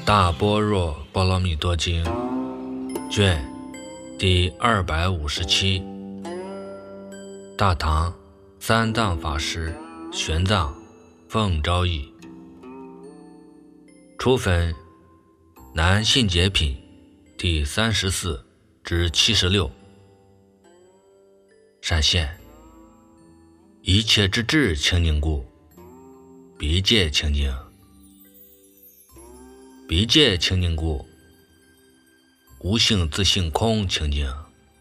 大般若波罗蜜多经卷第257，大唐三藏法师玄奘奉诏译，初分南信解品第34至76。闪现一切之智清净故，别界清净；别界清净故，无性自性空清净。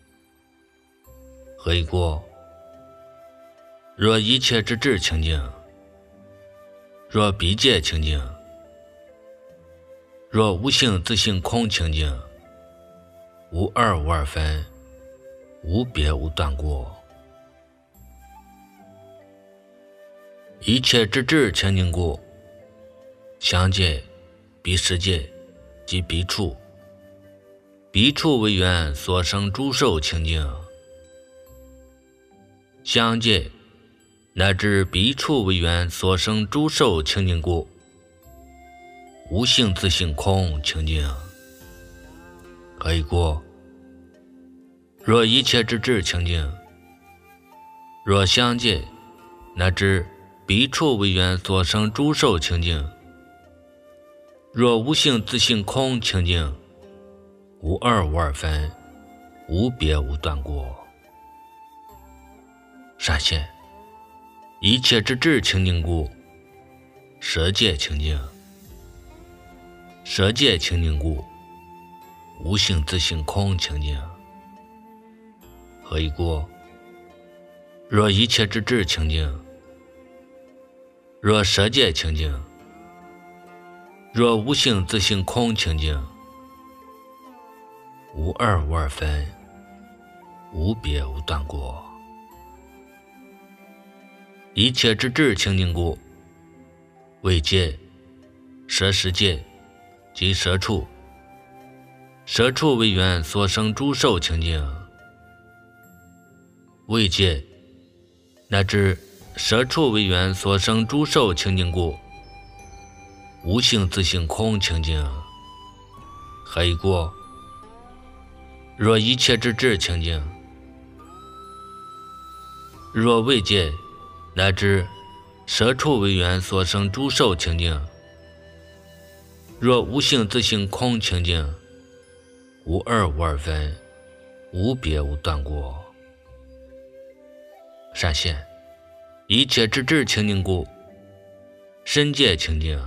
何以故？若一切之智清净，若别界清净，若无性自性空清净，无二无二分，无别无断过。一切之智清净故，相界、彼世界及彼处，彼处为缘所生诸受清净，相界乃至彼处为缘所生诸受清净故，无性自性空清净。何以故？若一切之智清净，若相界乃至彼处为缘所生诸受清净，若无性自性空清净，无二无二分，无别无断过。闪现一切之智清净故，舍界清净；舍界清净故，无性自性空清净。何以故？若一切之智清净，若舍界清净，若无性自性空清净，无二无二分，无别无断过。一切之智清净故，为界、舍世界及舍处，舍处为缘所生诸受清净，为界乃至舍处为缘所生诸受清净故，无性自性空清净。何以故？若一切之智清净，若为界乃至舍处为缘所生诸受清净，若无性自性空清净，无二无二分，无别无断过。闪现一切之智清净故，身界清净；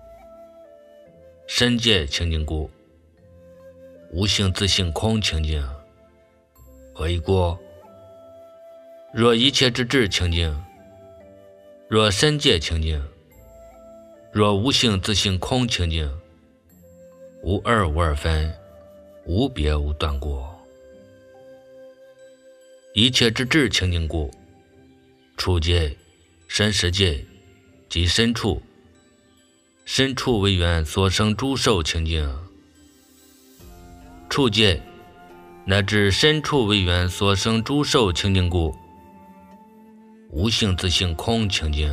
身界清净故，无性自性空清净。何以故？若一切之智清净，若身界清净，若无性自性空清净，无二无二分，无别无断过。一切之智清净故，处界、身世界及身处，身处为缘所生诸受清净，处界乃至身处为缘所生诸受清净故，无性自性空清净。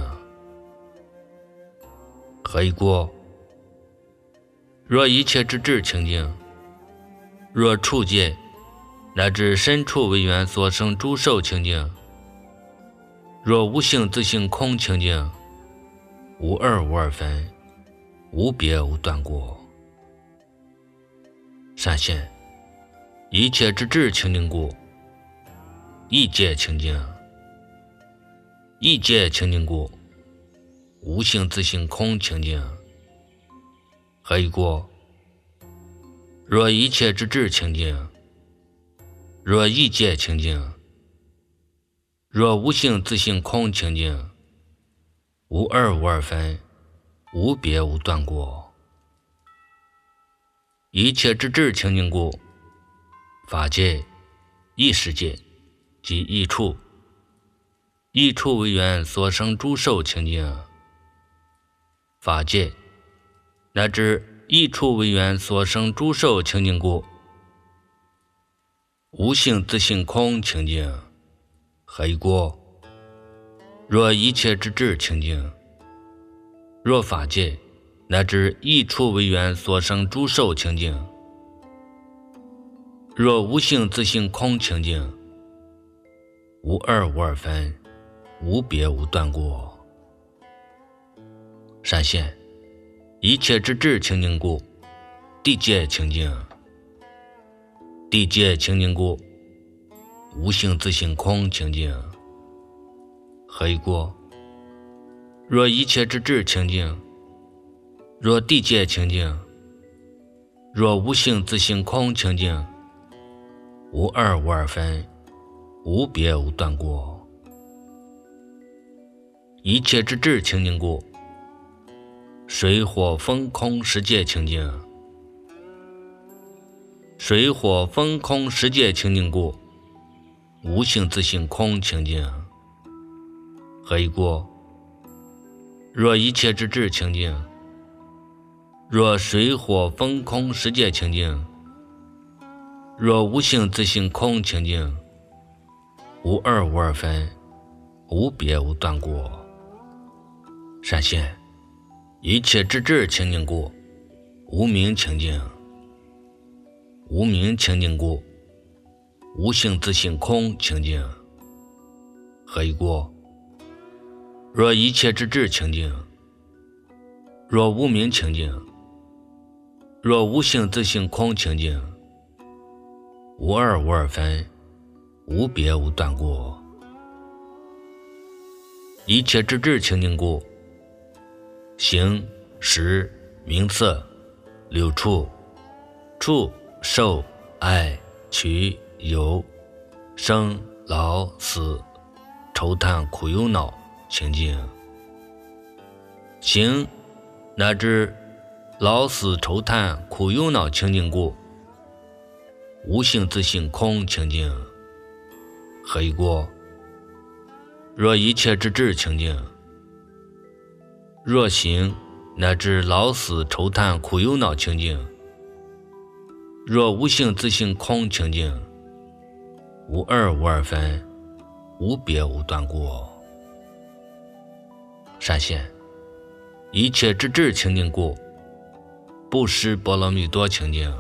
何以故？若一切之智清净，若处界乃至身处为缘所生诸受清净，若无性自性空清净，无二无二分，无别无断过。闪现一切之智清净故，意界清净；意界清净故，无性自性空清净。何以故？若一切之智清净，若意界清净，若无性自性空清净，无二无二分，无别无断过。一切之智清净故，法界、异世界及异处，异处为缘所生诸受清净，法界乃至异处为缘所生诸受清净故，无性自性空清净。何以故？若一切之智清净，若法界乃至一处为缘所生诸受清净。若无性自性空清净，无二无二分，无别无断过。闪现一切之智清净故，地界清净。地界清净故，无性自性空清净。何以故？若一切之智清净，若地界清净，若无性自性空清净，无二无二分，无别无断过。一切之智清净故，水火风空十界清净。水火风空十界清净故，无性自性空清净。何以故？若一切之智清净，若水火风空十界清净，若无性自性空清净，无二无二分，无别无断过。闪现一切之智清净故，无明清净。无明清净故，无性自性空清净。何以故？若一切之智清净，若无明清净，若无性自性空清净，无二无二分，无别无断过。一切之智清净故，形识名色六处受爱取有生老死愁叹苦忧恼清净。行乃至老死愁叹苦忧恼清净故，无性自性空清净。何以故？若一切之智清净，若行乃至老死愁叹苦忧恼清净，若无性自性空清净，无二无二分，无别无断过。闪现一切之智清净故，不施波罗蜜多清净。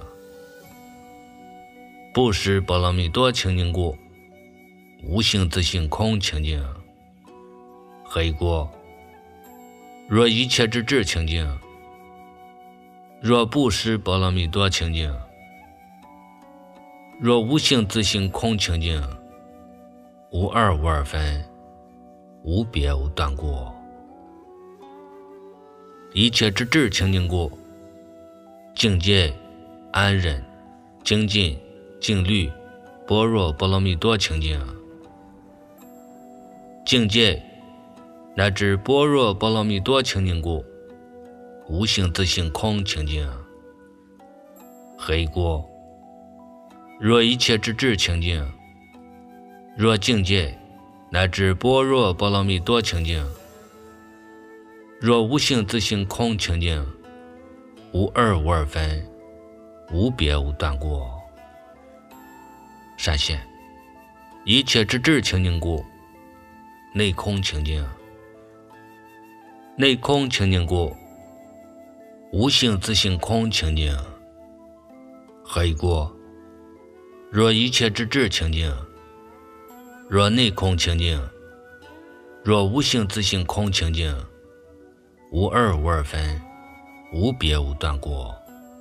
不施波罗蜜多清净故，无性自性空清净。何以故？若一切之智清净，若不施波罗蜜多清净，若无性自性空清净，无二无二分，无别无断过。一切之智清净故，境界安忍精进静虑般若波罗蜜多清净。境界乃至般若波罗蜜多清净故，无性自性空清净。何以故？若一切之智清净，若境界乃至般若波罗蜜多清净，若无性自性空清净，无二无二分，无别无断过。闪现一切之智清净故，内空清净。内空清净故，无性自性空清净。何以故？若一切之智清净，若内空清净，若无性自性空清净，无二无二分，无别无断过。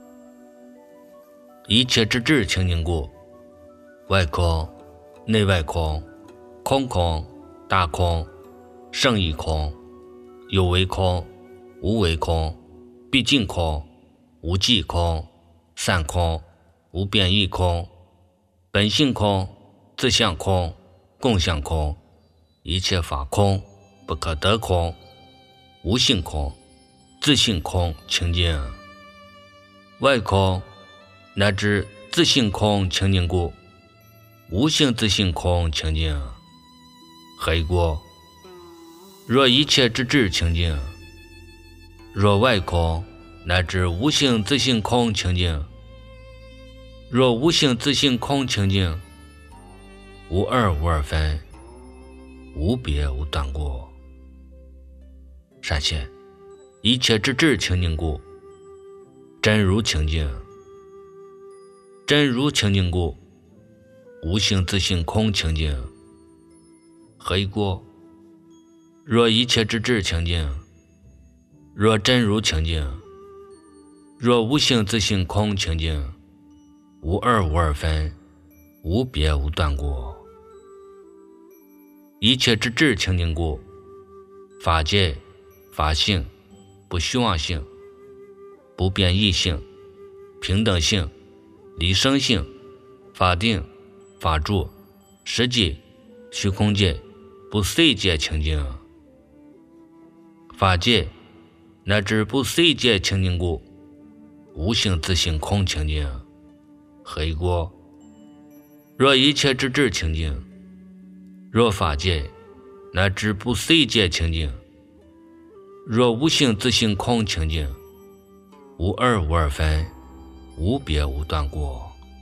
一切之智清净故，外空内外空，空空大空，胜义空，有为空无为空，毕竟空无际空，散空无变异空，本性空自相空，共相空，一切法空不可得空，无性空自性空清净。外空乃至自性空清净故，无性自性空清净。何以故？若一切之智清净，若外空乃至无性自性空清净，若无性自性空清净，无二无二分，无别无断过。闪现一切之智清净故，真如清净。真如清净故，无性自性空清净。何以故？若一切之智清净，若真如清净，若无性自性空清净，无二无二分，无别无断故。一切之智清净故，法界、法性、不虚妄性、不变异性、平等性、离生性、法定、法住、实际、虚空界、不随界清净。法界乃至不随界清净故，无性自性空清净。何以故？若一切之智清净，若法界乃至不随界清净，若无性自性空清净，无二无二分，无别无断故。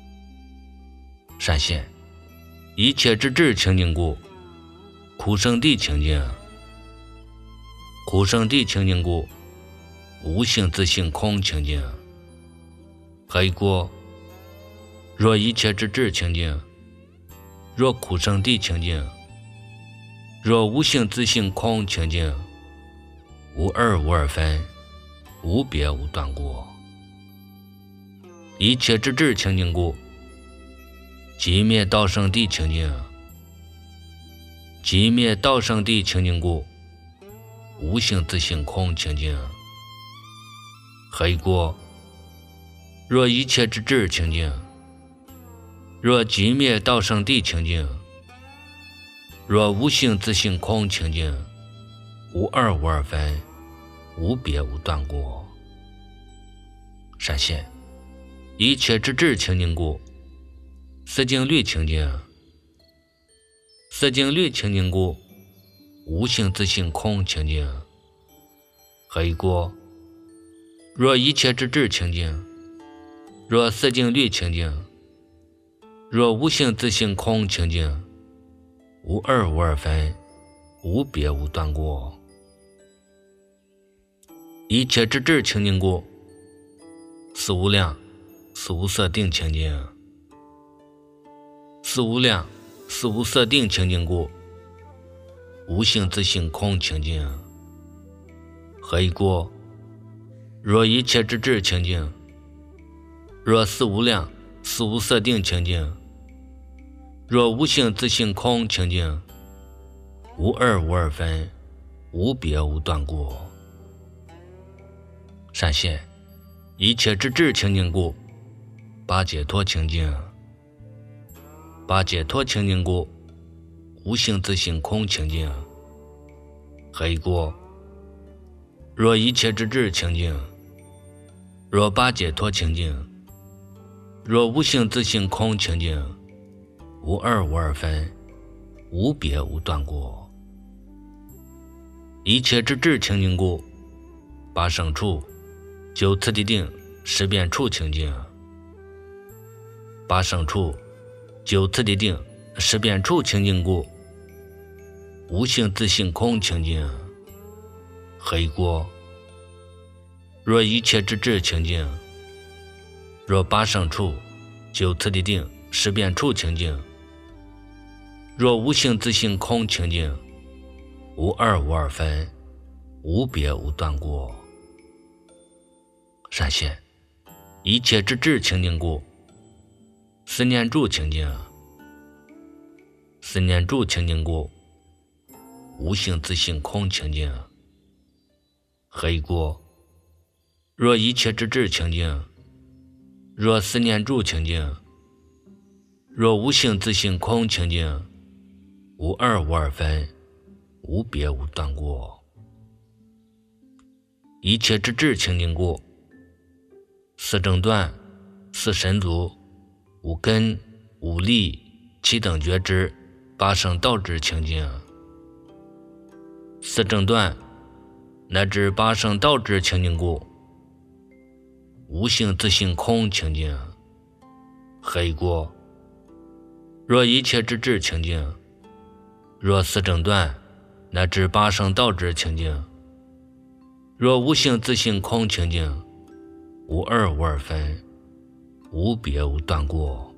善现一切之智清净故，苦生地清净。苦生地清净故，无性自性空清净。何以故？若一切之智清净，若苦生地清净，若无性自性空清净，无二无二分，无别无断故。一切之智清净故，寂灭道生地清净。寂灭道生地清净故，无性自性空清净。何以故？若一切之智清净，若寂灭道生地清净，若无性自性空清净，无二无二分，无别无断故。善现一切之智清净故，四境律清净。四境律清净故，无性自性空清净。何以故？若一切之智清净，若四境律清净，若无性自性空清净，无二无二分，无别无断故。一切之智清净故，四无量、四无色定清净。四无量、四无色定清净故，无性自性空清净。何以故？若一切之智清净，若四无量、四无色定清净，若无性自性空清净，无二无二分，无别无断故。善现一切之智清净故，八解脱清净。八解脱清净故，无性自性空清净。何以故？若一切之智清净，若八解脱清净，若无性自性空清净，无二无二分，无别无断故。一切之智清净故，八圣处、九次第定、十遍处清净。八圣处、九次第定、十遍处清净故，无性自性空清净。何以故？若一切之智清净，若八圣处、九次第定、十遍处清净，若无性自性空清净，无二无二分，无别无断故。善现一切之智清净故，四念住清净。四念住清净故，无性自性空清净。何以故？若一切之智清净，若四念住清净，若无性自性空清净，无二无二分，无别无断故。一切之智清净故，四正断、四神足、五根、五力、七等觉知、八圣道智清净。四正断乃至八圣道智清净故，无性自性空清净。何以故？若一切之智清净，若四正断乃至八圣道智清净， 若无性自性空清净，无二无二分，无别无断过。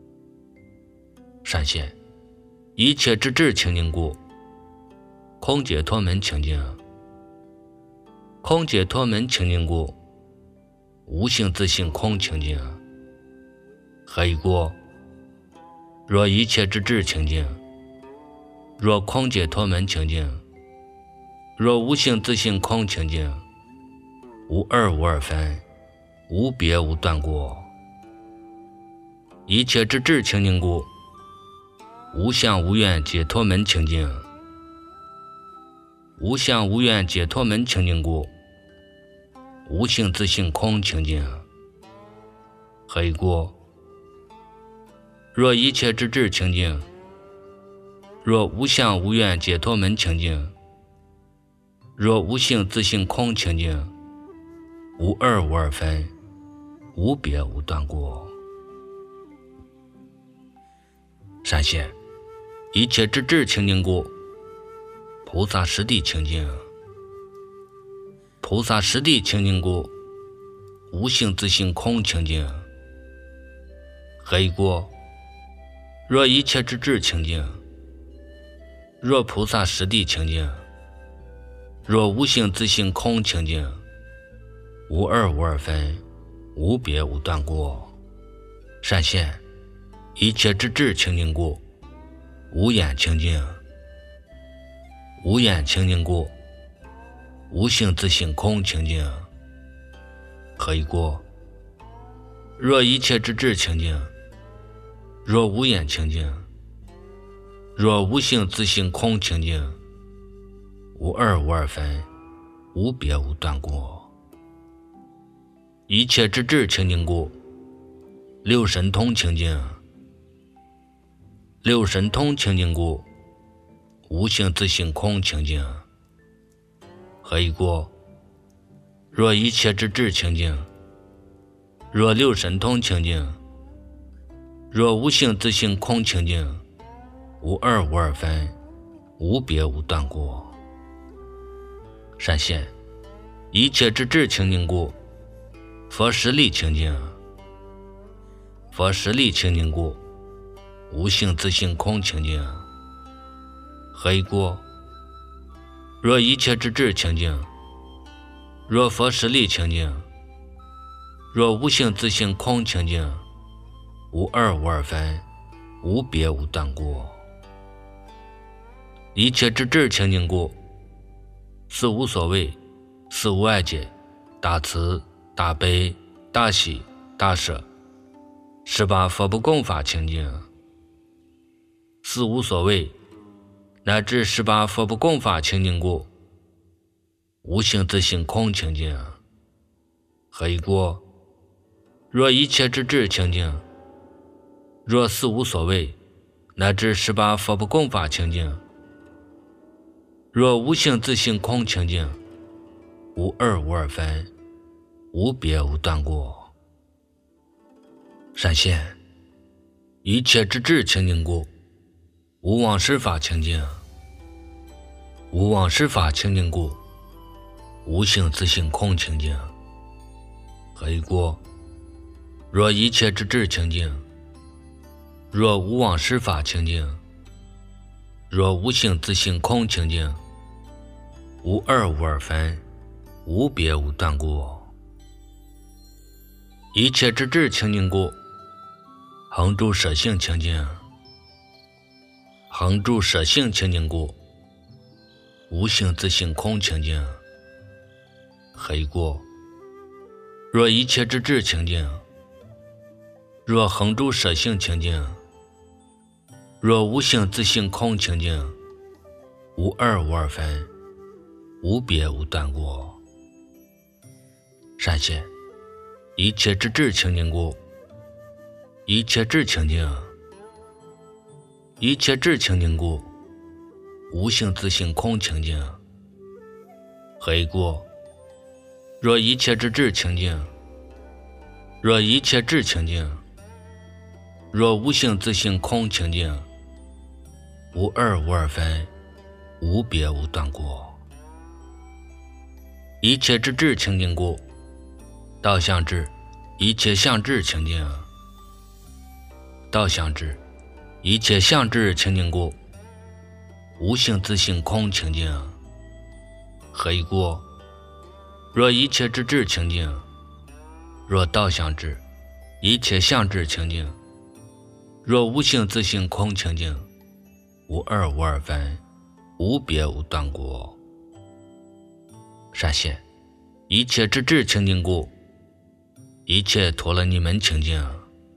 善现一切之智清净故，空解脱门清净。空解脱门清净故，无性自性空清净。何以故？若一切之智清净，若空解脱门清净，若无性自性空清净，无二无二分，无别无断过。一切之智清净故，无相无愿解脱门清净。无相无愿解脱门清净故，无性自性空清净。何以故？若一切之智清净，若无相无愿解脱门清净，若无性自性空清净，无二无二分，无别无断过。善现一切之智清净故，菩萨实地清净。菩萨实地清净故，无性自性空清净。何以故？若一切之智清净，若菩萨实地清净，若无性自性空清净，无二无二分，无别无断过。善现一切之智清净故，无眼清净。无眼清净故，无性自性空清净。何以故？若一切之智清净，若无眼清净，若无性自性空清净，无二无二分，无别无断过。一切之智清净故，六神通清净。六神通清净故，无性自性空清净。何以故？若一切之智清净，若六神通清净，若无性自性空清净，无二无二分，无别无断过。善现一切之智清净故，佛实力清净。佛实力清净故，无性自性空清净。何以故？若一切之智清净，若佛实力清净，若无性自性空清净，无二无二分，无别无断过。一切之智清净故，四无所谓，四无碍解，大慈大悲大喜大舍，18佛不共法清净。四无所谓乃至18佛不共法清净故，无性自性空清净。何以故？若一切之智清净，若四无所谓乃至18佛不共法清净，若无性自性空清净，无二无二分，无别无断过。善现一切之智清净故，无妄施法清净。无妄施法清净故，无性自性空清净。何以故？若一切之智清净，若无妄施法清净，若无性自性空清净，无二无二分，无别无断过。一切之智清净故，恒住舍性清净。恒住舍性清净故，无性自性空清净。何以故？若一切之智清净，若恒住舍性清净，若无性自性空清净，无二无二分，无别无断过。善现一切之智清净故，一切智清净。一切智清净故，无性自性空清净。何以故？若一切之智清净，若一切智清净，若无性自性空清净，无二无二分，无别无断过。 一切之智清净故，道相智，一切相智清净。道相智，一切相智清净故，无性自性空清净。何以故？若一切之智清净，若道相智，一切相智清净，若无性自性空清净，无二无二分，无别无断故。善现，一切之智清净故，一切陀罗尼门清净。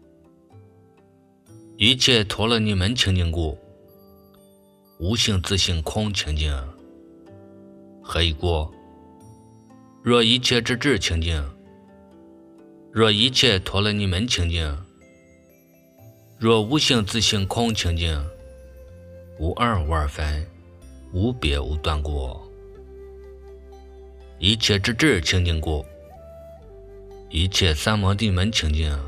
一切陀罗尼门清净故，无性自性空清净。何以故？若一切之智清净，若一切陀罗尼门清净，若无性自性空清净，无二无二分，无别无断故。一切之智清净故，一切三摩地门清净。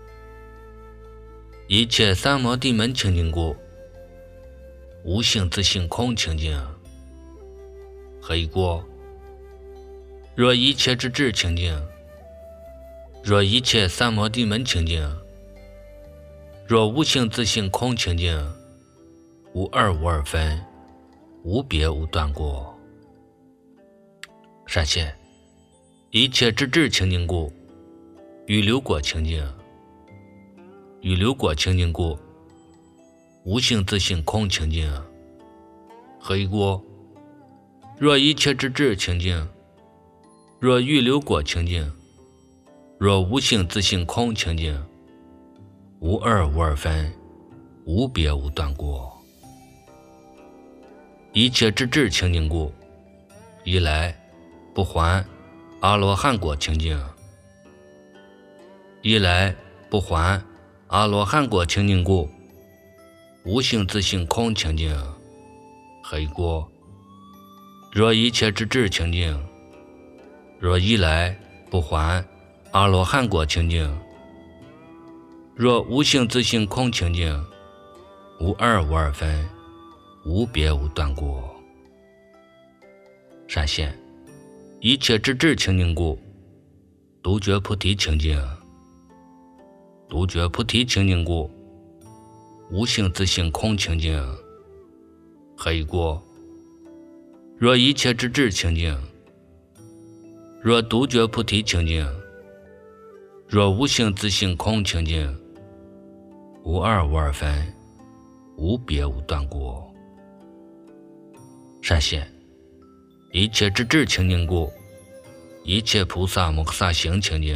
一切三摩地门清净故，无性自性空清净。何以故？若一切之智清净，若一切三摩地门清净，若无性自性空清净，无二无二分，无别无断故。善现，一切之智清净故，与流果清净。与流果清净故，无性自性空清净。何以故？若一切之智清净，若欲流果清净，若无性自性空清净，无二无二分，无别无断故。一切之智清净故，一来不还阿罗汉果清净。一来不还阿罗汉果清净故，无性自性空清净。何以故？若一切之智清净，若一来不还阿罗汉果清净，若无性自性空清净，无二无二分，无别无断故。善现，一切之智清净故，独觉菩提清净。独觉菩提清净故，无性自性空清净。何以故？若一切之智清净，若独觉菩提清净，若无性自性空清净，无二无二分，无别无断故。善现，一切之智清净故，一切菩萨摩诃萨行清净。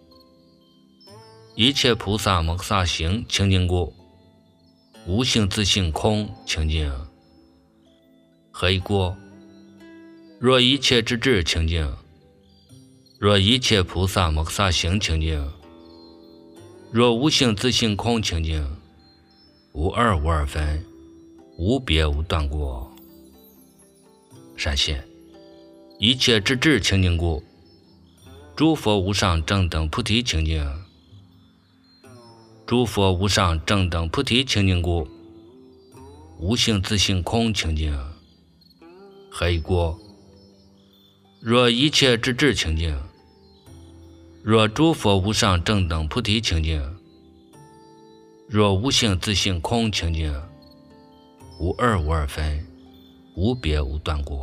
一切菩萨摩诃萨行清净故，无性自性空清净。何以故？若一切之智清净，若一切菩萨摩诃萨行清净，若无性自性空清净，无二无二分，无别无断故。善现，一切之智清净故，诸佛无上正等菩提清净。诸佛无上正等菩提清净故，无性自性空清净。何以故？若一切之智清净，若诸佛无上正等菩提清净，若无性自性空清净，无二无二分，无别无断故。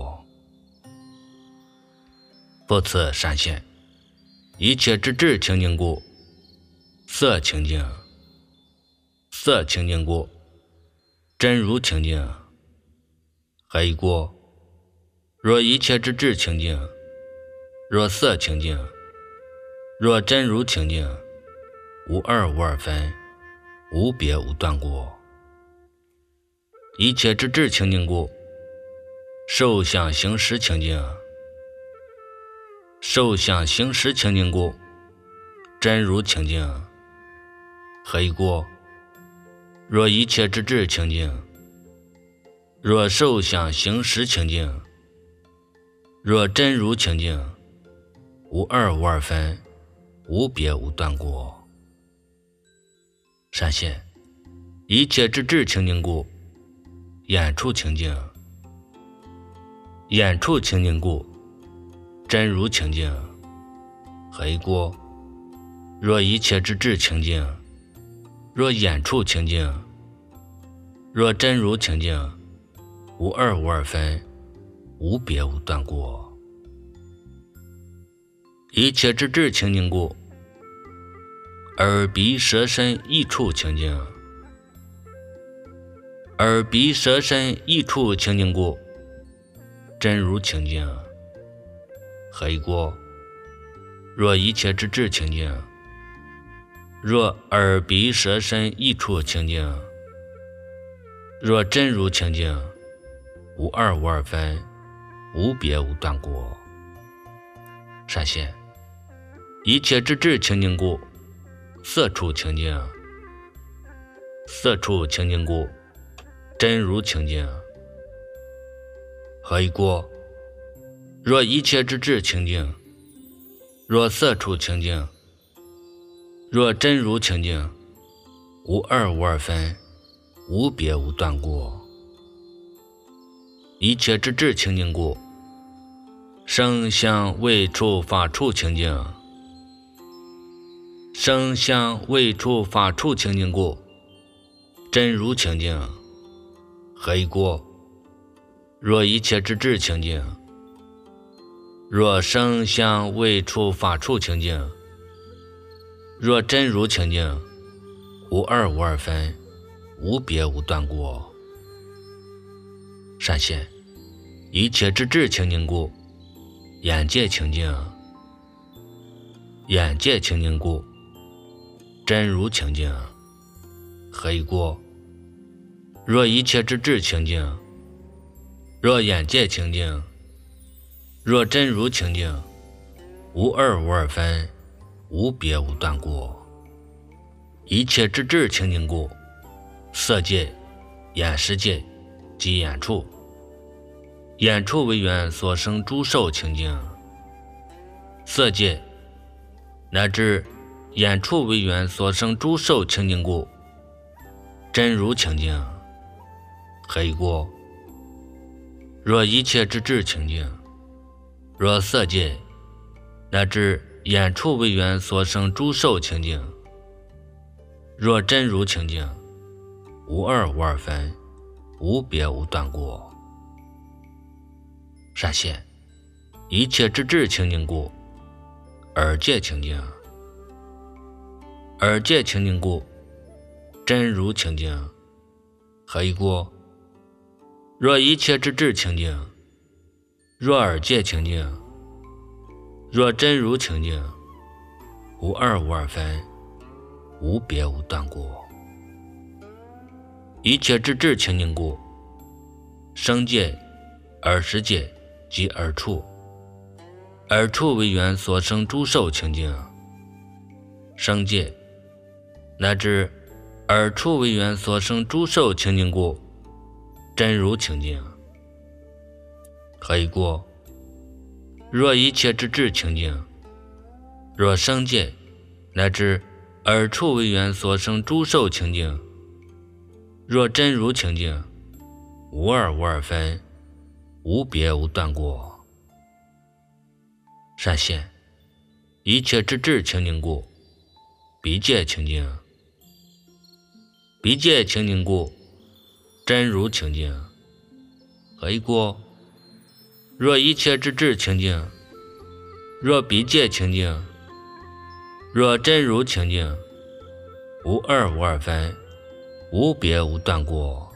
复次善现，一切之智清净故，色清净。色清净故，真如清净。何以故？若一切之智清净，若色清净，若真如清净，无二无二分，无别无断故。一切之智清净故，受想行识清净。受想行识清净故，真如清净。何以故？若一切之智清净，若受想行识清净，若真如清净，无二无二分，无别无断故。善现，一切之智清净故，眼处清净。眼处清净故， 真如清净，黑过。若一切之智清净，若眼处清净，若真如清净，无二无二分，无别无断过。一切之智清净故，耳鼻舌身意处清净。耳鼻舌身意处清净故，真如清净，黑过。若一切之智清净，若耳鼻舌身意处清净，若真如清净，无二无二分，无别无断过。善现一切之智清净故，色处清净。色处清净故，真如清净，何以过？若一切之智清净，若色处清净，若真如清净，无二无二分，无别无断过。一切之智清净故，声香味触法处清净。声香味触法处清净故，真如清净，何以过？若一切之智清净，若声香味触法处清净，若真如清净，无二无二分，无别无断过。善现一切之智清净故，眼界清净。眼界清净故，真如清净，何以过？若一切之智清净，若眼界清净，若真如清净，无二无二分，无别无断过。一切之智清净故，色界、眼识界及眼处。眼处为缘所生诸受清净，色界乃至眼处为缘所生诸受清净故，真如清净，何以过？若一切之智清净，若色界乃至眼处为缘所生诸受清净，若真如清净，无二无二分，无别无断过。善现一切之智清净故，耳界清净。耳界清净故，真如清净，何以过？若一切之智清净，若耳界清净，若真如清净，无二无二分，无别无断过。一切之智清净故，声界、耳识界及耳处。耳处为缘所生诸受清净，声界乃至耳处为缘所生诸受清净故，真如清净，何以过？若一切之智清净，若声界乃至耳处为缘所生诸受清净，若真如清净，无二无二分，无别无断过。善现一切之智清净故，鼻界清净。鼻界清净故，真如清净，何以过？若一切之智清净，若鼻界清净，若真如清净，无二无二分，无别无断过。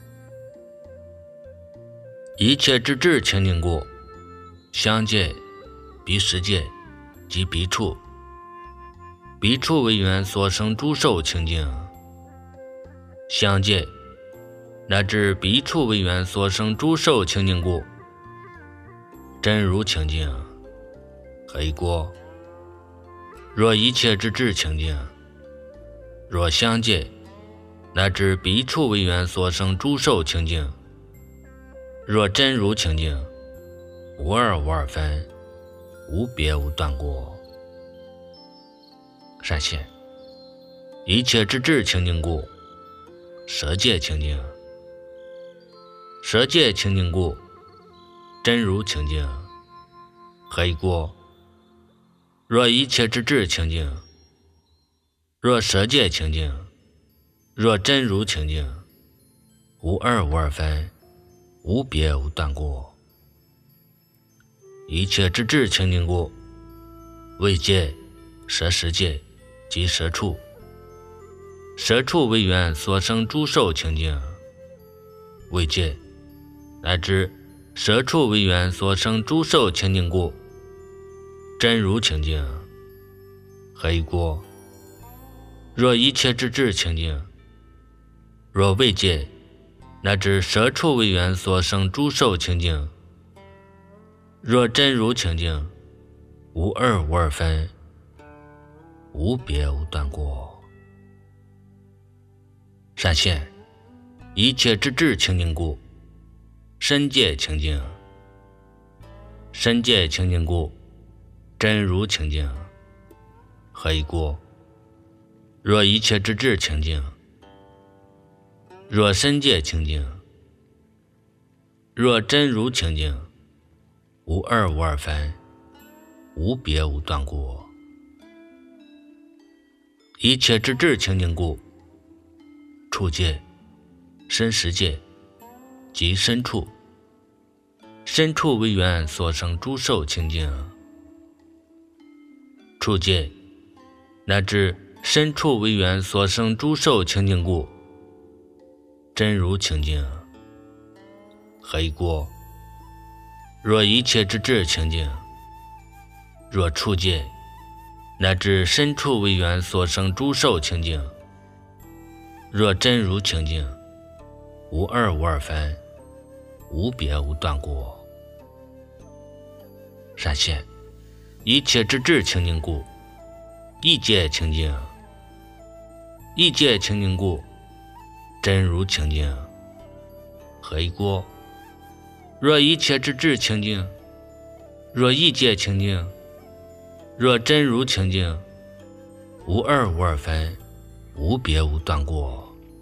一切之智清净故，香界、鼻识界及鼻处。鼻处为缘所生诸受清净，香界乃至鼻处为缘所生诸受清净故，真如清净，何以过？若一切之智清净，若香界乃至鼻处为缘所生诸受清净，若真如清净，无二无二分，无别无断过。善现一切之智清净故，舌界清净。舌界清净故，真如清净，何以过？ 若一切之智清净，若舍界清净，若真如清净，无二无二分，无别无断故。一切之智清净故，为界、舍实界及舍处。舍处为缘所生诸受清净，为界乃至舍处为缘所生诸受清净故，真如清净。何以故？若一切之智清净，若为界乃至舍处为缘所生诸受清净，若真如清净，无二无二分，无别无断故。善现一切之智清净故，身界清净。身界清净故，真如清净。何以故？若一切之智清净，若身界清净，若真如清净，无二无二分，无别无断故。一切之智清净故，处界、身实界及身处。身处为缘所生诸受清净，处界乃至身处为缘所生诸受清净故，真如清净。何以故？若一切之智清净，若处界乃至身处为缘所生诸受清净，若真如清净，无二无二分，无别无断故。善现一切之智清净故，意界清净。意界清净故，真如清净。何以故？若一切之智清净，若意界清净，若真如清净，无二无二分，无别无断故。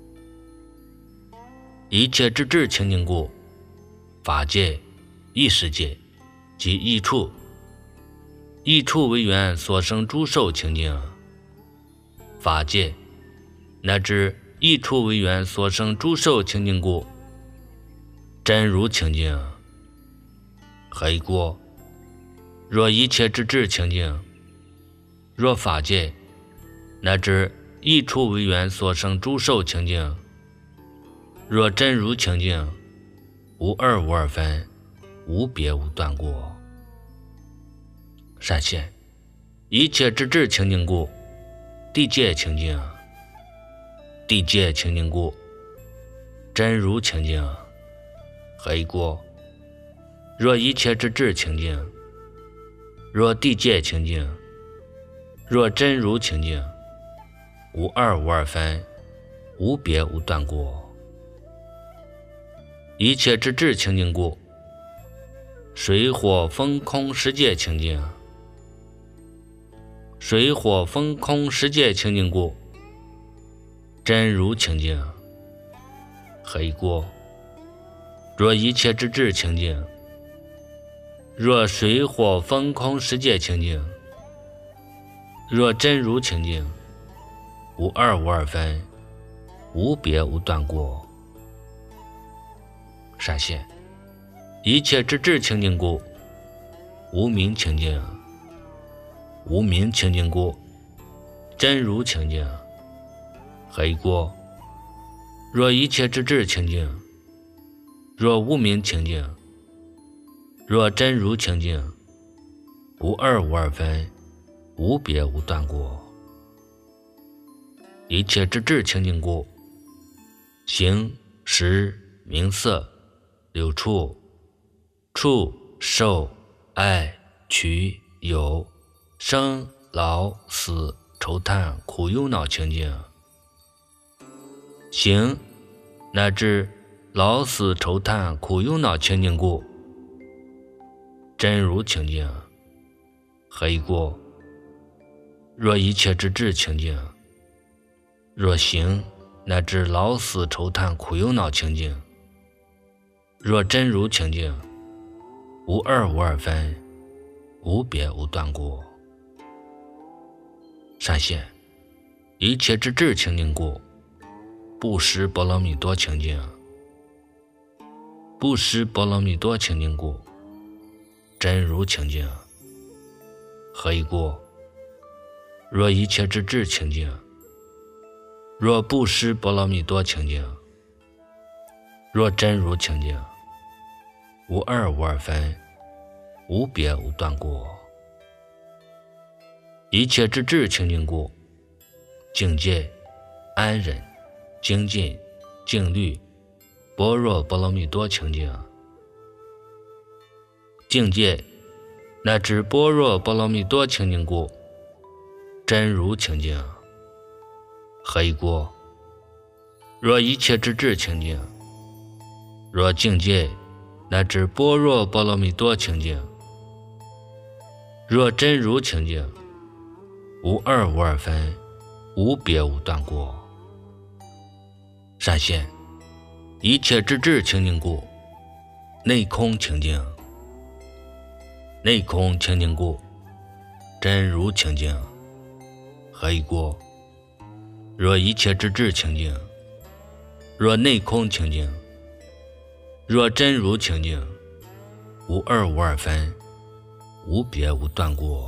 一切之智清净故，法界、意识界及意处。意处为缘所生诸受清净，法界乃至意处为缘所生诸受清净故，真如清净。何以故？若一切之智清净，若法界乃至意处为缘所生诸受清净，若真如清净，无二无二分，无别无断故。善现一切之智清净故，地界清净。地界清净故，真如清净。何以故？若一切之智清净，若地界清净，若真如清净，无二无二分，无别无断故。一切之智清净故，水火风空十界清净。水火风空十界清净故，真如清净。何以故？若一切之智清净，若水火风空十界清净，若真如清净，无二无二分，无别无断故。善现一切之智清净故，无明清净。无明清净故，真如清净。何以故？若一切之智清净，若无明清净，若真如清净，无二无二分，无别无断故。一切之智清净故，形、识、名色、六处、触、受、爱、取、有、生、老、死、愁叹、苦忧恼清净。行乃至老死愁叹苦忧恼清净故，真如清净。何以故？若一切之智清净，若行乃至老死愁叹苦忧恼清净，若真如清净，无二无二分，无别无断故。 闪现一切之智清净故，不识波罗蜜多清净。不识波罗蜜多清净故，真如清净。何以故？若一切之智清净，若不识波罗蜜多清净，若真如清净，无二无二分，无别无断故。一切之智清净故，境界、安忍、精进、静虑、般若波罗蜜多清净。境界乃至般若波罗蜜多清净故，真如清净。何以故？若一切之智清净，若境界乃至般若波罗蜜多清净，若真如清净，无二无二分，无别无断故。闪现一切之智清净故，内空清净。内空清净故，真如清净。何以故？若一切之智清净，若内空清净，若真如清净，无二无二分，无别无断故。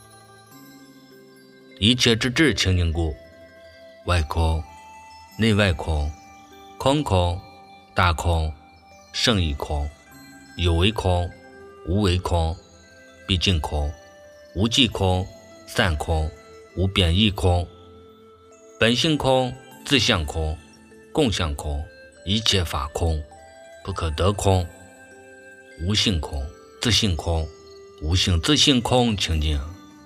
一切之智清净故，外空、内外空、空空、大空、胜义空、有为空、无为空、毕竟空、无际空、散空、无变异空、本性空、自相空、共相空、一切法空、不可得空、无性空、自性空、无性自性空清净。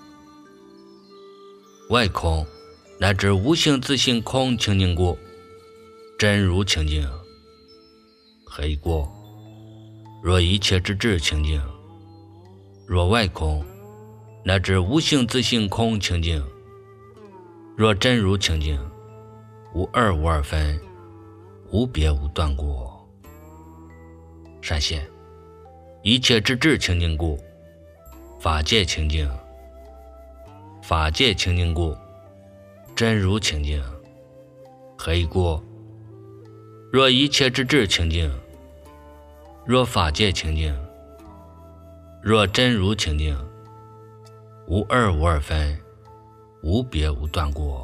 外空乃至无性自性空清净故，真如清净。何以故？若一切之智清净，若外空乃至无性自性空清净，若真如清净，无二无二分，无别无断故。闪现一切之智清净故，法界清净。法界清净故，真如清净。何以故？若一切之智清净，若法界清净，若真如清净，无二无二分，无别无断故。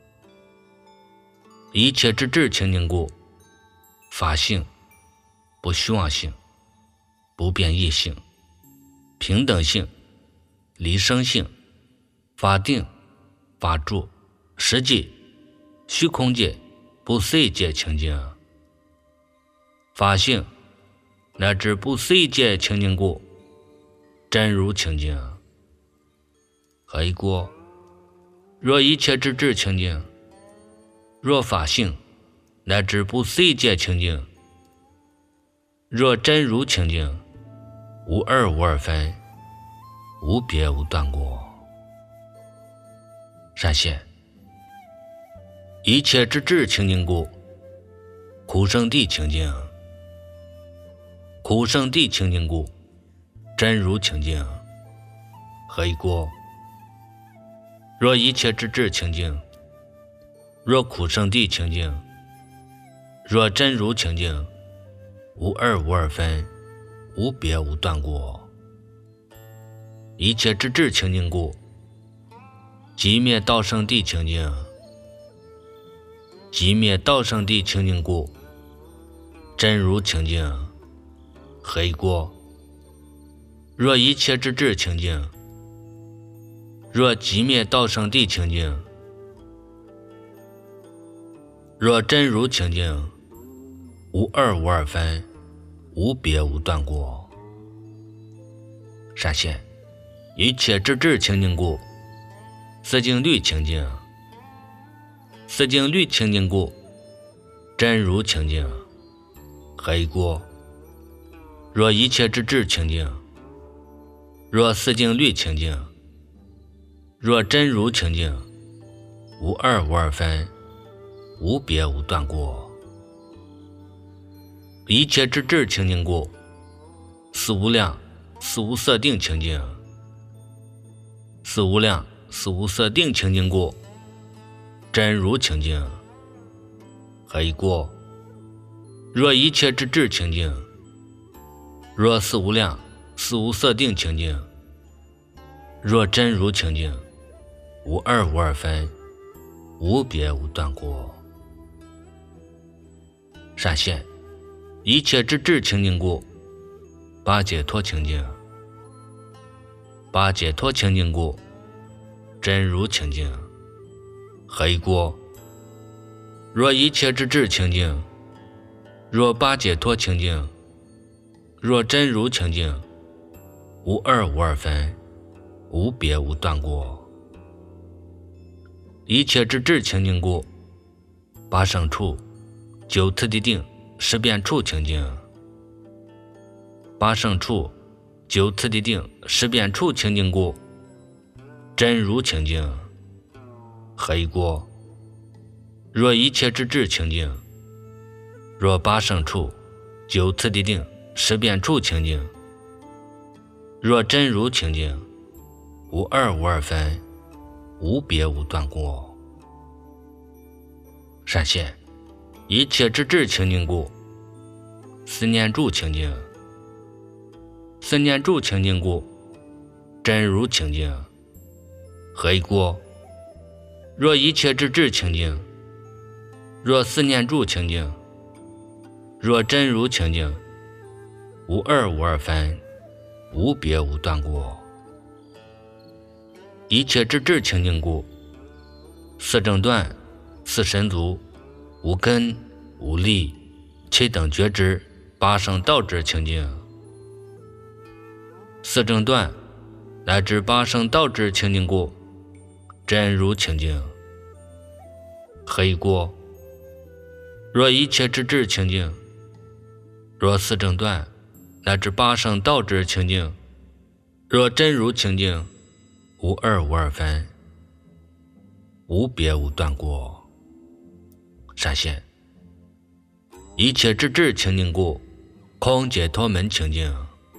一切之智清净故，法性、不虚妄性、不变异性、平等性、离生性、法定、法住、实际、虚空界、不随界清净。法性乃至不随界清净故，真如清净。何以故？若一切之智清净，若法性乃至不随界清净，若真如清净，无二无二分，无别无断故。闪现一切之智清净故，苦圣地清净。苦圣地清净故，真如清净。何以故？若一切之智清净，若苦圣地清净，若真如清净，无二无二分，无别无断故。一切之智清净故，寂灭道圣地清净。寂灭道圣地清净故，真如清净。何以故？若一切之智清净，若寂灭道圣地清净，若真如清净，无二无二分，无别无断故。闪现一切之智清净故，四境律清净。四境律清净故，真如清净。何以故？若一切之智清净，若四境律清净，若真如清净，无二无二分，无别无断故。一切之智清净故，四无量、四无色定清净。四无量、 事无所定清净故，真如清净。何以故？若一切之智清净，若事无量，事无所定清净，若真如清净，无二无二分，无别无断过。善现一切之智清净故，八解脱清净。八解脱清净故，真如清净。何以故？若一切之智清净，若八解脱清净，若真如清净，无二无二分，无别无断过。一切之智清净故，八胜处、九次第定、十变处清净。八胜处、九次第定、十变处清净故，真如清净。何以故？若一切之智清净，若八胜处、九次第定、十变处清净，若真如清净，无二无二分，无别无断过。善现一切之智清净故，思念住清净。思念住清净故，真如清净。何以故？若一切之智清净，若思念住清净，若真如清净，无二无二分，无别无断过。一切之智清净故，四正断、四神足、无根、无力、七等觉知、八圣道智清净。四正断乃至八圣道智清净故，真如清净。何以故？若一切之智清净，若四正断乃至八圣道智清净，若真如清净，无二无二分，无别无断过。善现一切之智清净故，空解脱门清净。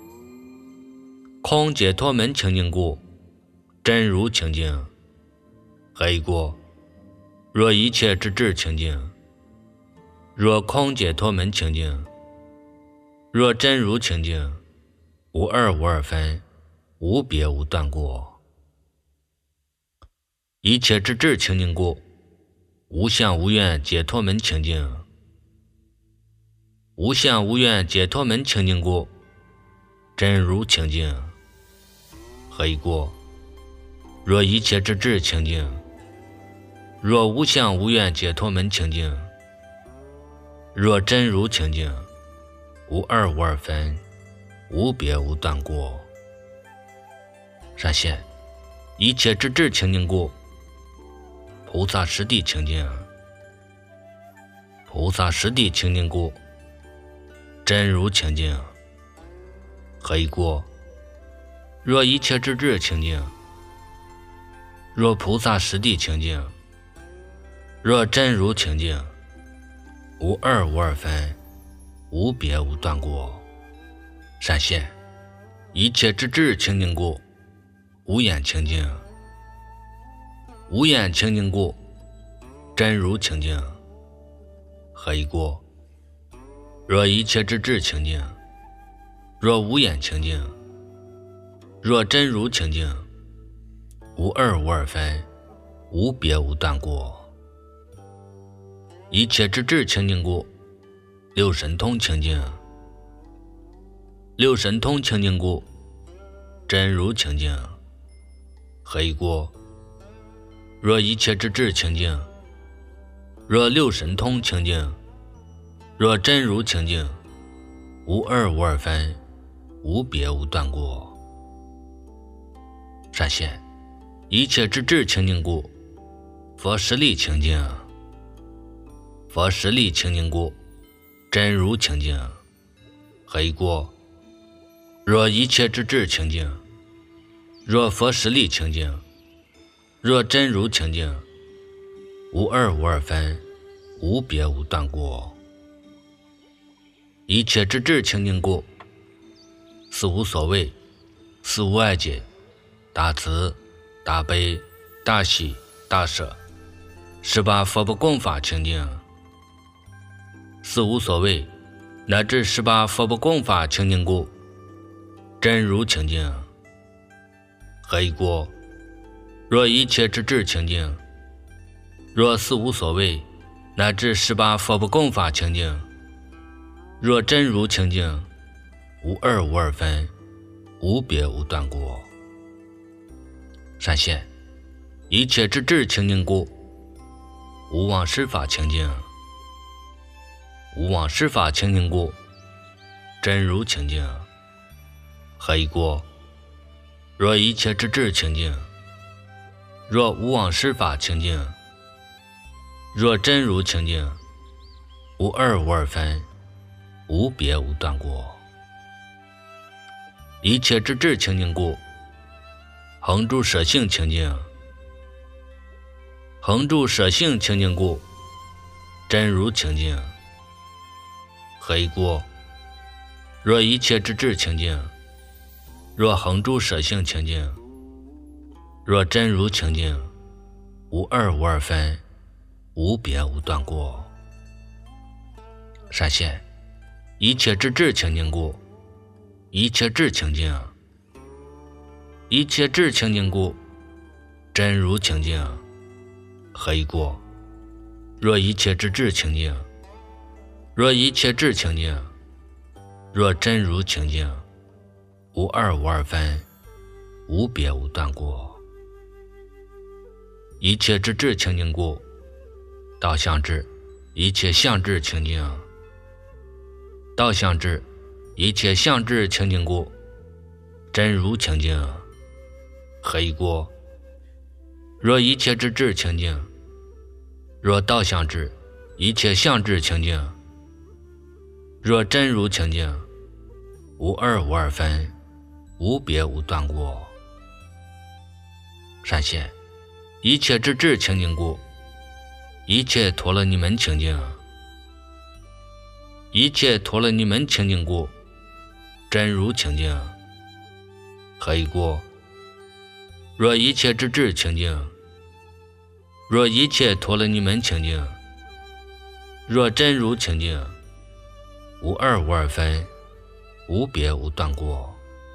空解脱门清净故，真如清净。何以故？若一切之智清净，若空解脱门清净，若真如清净，无二无二分，无别无断过。一切之智清净故，无相无愿解脱门清净。无相无愿解脱门清净故，真如清净。何以故？若一切之智清净，若无相无愿解脱门清净，若真如清净，无二无二分，无别无断过。善现一切之智清净故，菩萨实地清净。菩萨实地清净故，真如清净。何以故？若一切之智清净，若菩萨实地清净，若真如清净，无二无二分，无别无断过。善现一切之智清净故，无眼清净。无眼清净故，真如清净。何以故？若一切之智清净，若无眼清净，若真如清净，无二无二分，无别无断过。一切之智清净故，六神通清净。六神通清净故，真如清净。何以故？若一切之智清净，若六神通清净，若真如清净，无二无二分，无别无断过。善现一切之智清净故，佛实力清净。佛实力清净故，真如清净。何以故？若一切之智清净，若佛实力清净，若真如清净，无二无二分，无别无断过。一切之智清净故，四无所谓，四无碍解，大慈、大悲、 大喜大舍，18佛不共法清净，四无所谓，乃至18佛不共法清净故，真如清净。何以故？若一切之智清净，若四无所谓，乃至18佛不共法清净，若真如清净，无二无二分，无别无断故。善现一切之智清净故，无妄施法清净，无妄施法清净故，真如清净。何以故？若一切之智清净，若无妄施法清净，若真如清净，无二无二分，无别无断故。一切之智清净故，恒住舍性清净，恒住舍性清净故，真如清净。何以故？若一切之智清净，若恒住舍性清净，若真如清净，无二无二分，无别无断故。善现一切之智清净故，一切智清净，一切智清净故，真如清净。何以故？若一切之智清净，若一切智清净，若真如清净，无二无二分，无别无断故。一切之智清净故，道相智一切相智清净，道相智一切相智清净故，真如清净。何以故？若一切之智清净，若道相智一切相智清净，若真如清净，无二无二分，无别无断故。善现一切之智清净故，一切陀罗尼门清净，一切陀罗尼门清净故，真如清净。何以故？若一切之智清净，若一切陀罗尼门清净，若真如清净，无二无二分，无别无断故。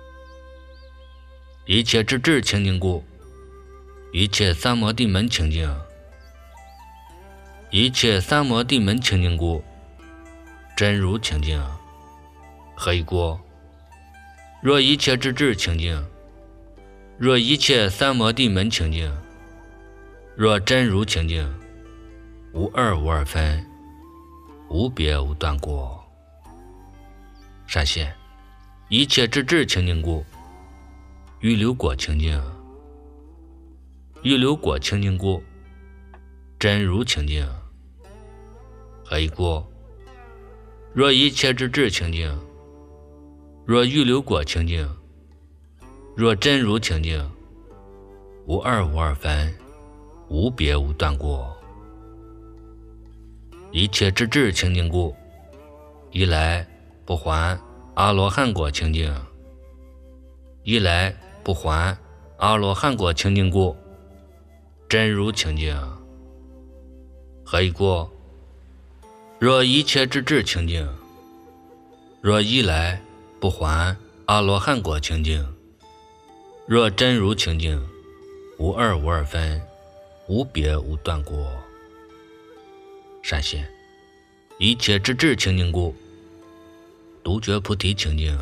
一切之智清净故，一切三摩地门清净，一切三摩地门清净故，真如清净。何以故？若一切之智清净，若一切三摩地门清净，若真如清净，无二无二分，无别无断故。善现一切之智清净故，预流果清净，预流果清净故，真如清净。何以故？若一切之智清净，若预流果清净，若真如清净，无二无二分，无别无断故。一切之智清净故，一来不还阿罗汉果清净，一来不还阿罗汉果清净故，真如清净。何以故？若一切之智清净，若一来不还阿罗汉果清净，若真如清净，无二无二分，无别无断故。善现一切之智清净故，独觉菩提清净，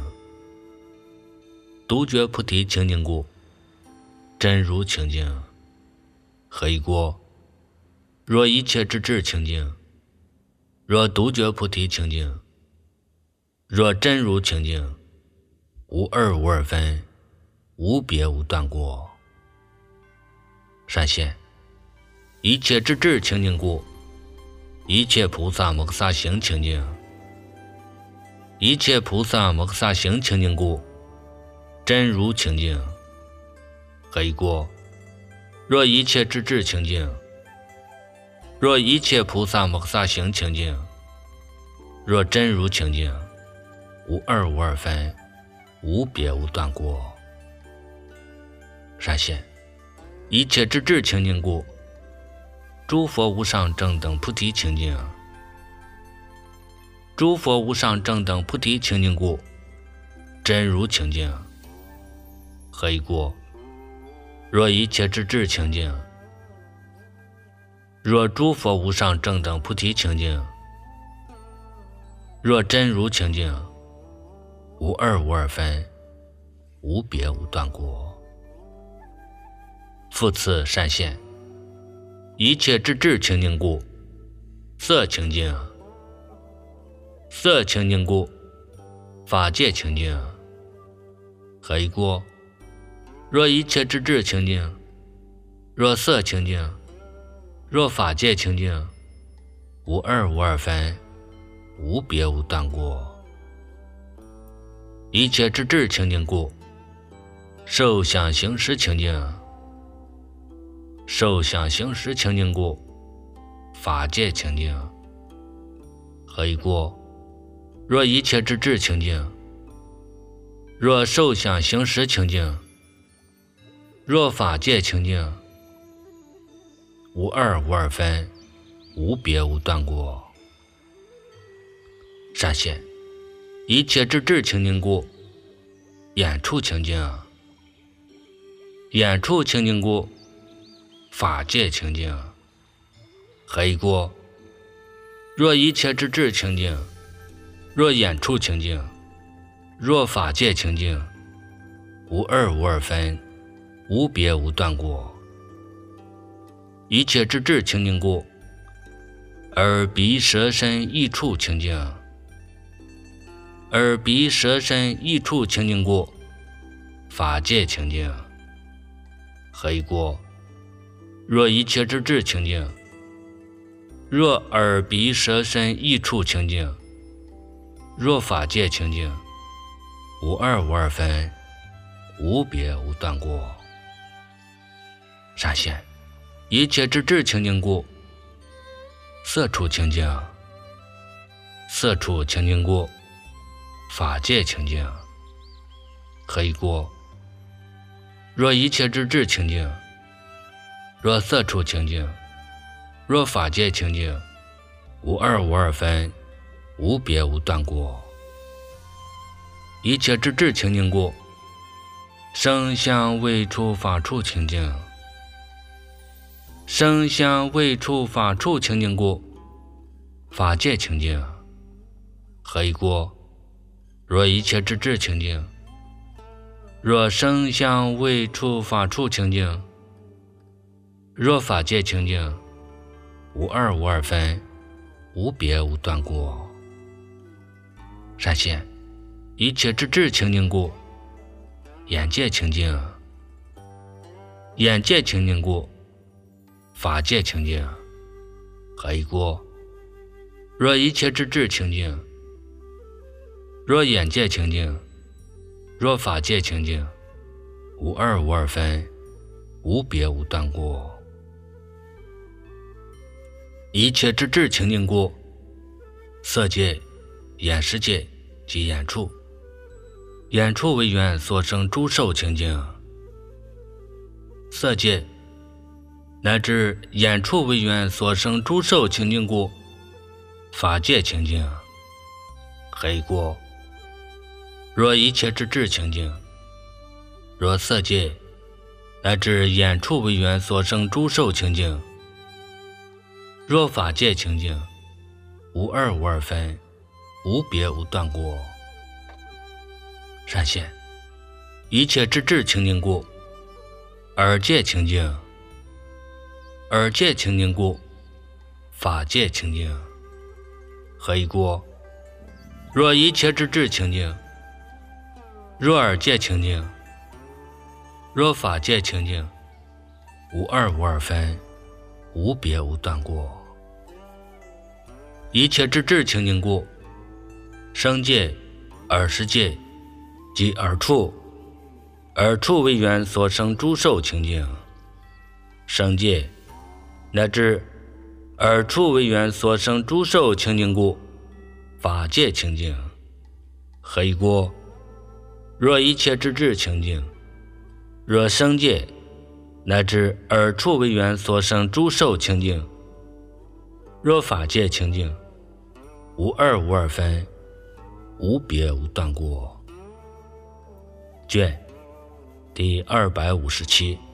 独觉菩提清净故，真如清净。何以故？若一切之智清净，若独觉菩提清净，若真如清净，无二无二分，无别无断故。善现一切之智清净故，一切菩萨摩诃萨行清净，一切菩萨摩诃萨行清净故，真如清净。何以故？若一切之智清净，若一切菩萨摩诃萨行清净，若真如清净，无二无二分，无别无断故。善现一切之智清净故，诸佛无上正等菩提清净。诸佛无上正等菩提清净故，真如清净。何以故？若一切之智清净，若诸佛无上正等菩提清净，若真如清净，无二无二分，无别无断过。复次善现，一切之智清净故，色清净。色清净故，法界清净。何以故？若一切之智清净，若色清净，若法界清净，无二无二分，无别无断过。一切之智清净故，受想行识清净。受想行识清净故，法界清净。何以故？若一切之智清净，若受想行识清净，若法界清净，无二无二分，无别无断过。善现，一切之智清净故，眼处清净。眼处清净故，法界清净。何以故？若一切之智清净，若眼处清净，若法界清净，无二无二分，无别无断过。一切之智清净故，耳鼻舌身意处清净。耳鼻舌身意处清净故，法界清净。何以故？若一切之智清净，若耳鼻舌身意处清净，若法界清净，无二无二分，无别无断过。善现，一切之智清净故，色处清净。色处清净故，法界清净。何以故？若一切之智清净，若色处清净，若法界清净，无二无二分，无别无断过。一切之智清净故，声香味触法处清净。声香味触法处清净故，法界清净。何以故？若一切之智清净，若声香味触法处清净，若法界清净，无二无二分，无别无断过。善现，一切之智清净故，眼界清净。眼界清净故，法界清净。何以故？若一切之智清净，若眼界清净，若法界清净，无二无二分，无别无断过。一切之智清净故，色界、眼识界及眼处。眼处为缘所生诸受清净。色界乃至眼处为缘所生诸受清净故，法界清净。何以故？若一切之智清净，若色界乃至眼处为缘所生诸受清净，若法界清净，无二无二分，无别无断过。善现，一切之智清净故，耳界清净。耳界清净故，法界清净。何以故？若一切之智清净，若耳界清净，若法界清净，无二无二分，无别无断过。一切之智清净故，声界、耳识界及耳处。耳处为缘所生诸受清净。声界乃至耳处为缘所生诸受清净故，法界清净。何以故？若一切之智清净，若声界乃至尔处为缘所生诸受清净，若法界清净，无二无二分，无别无断过。卷第257。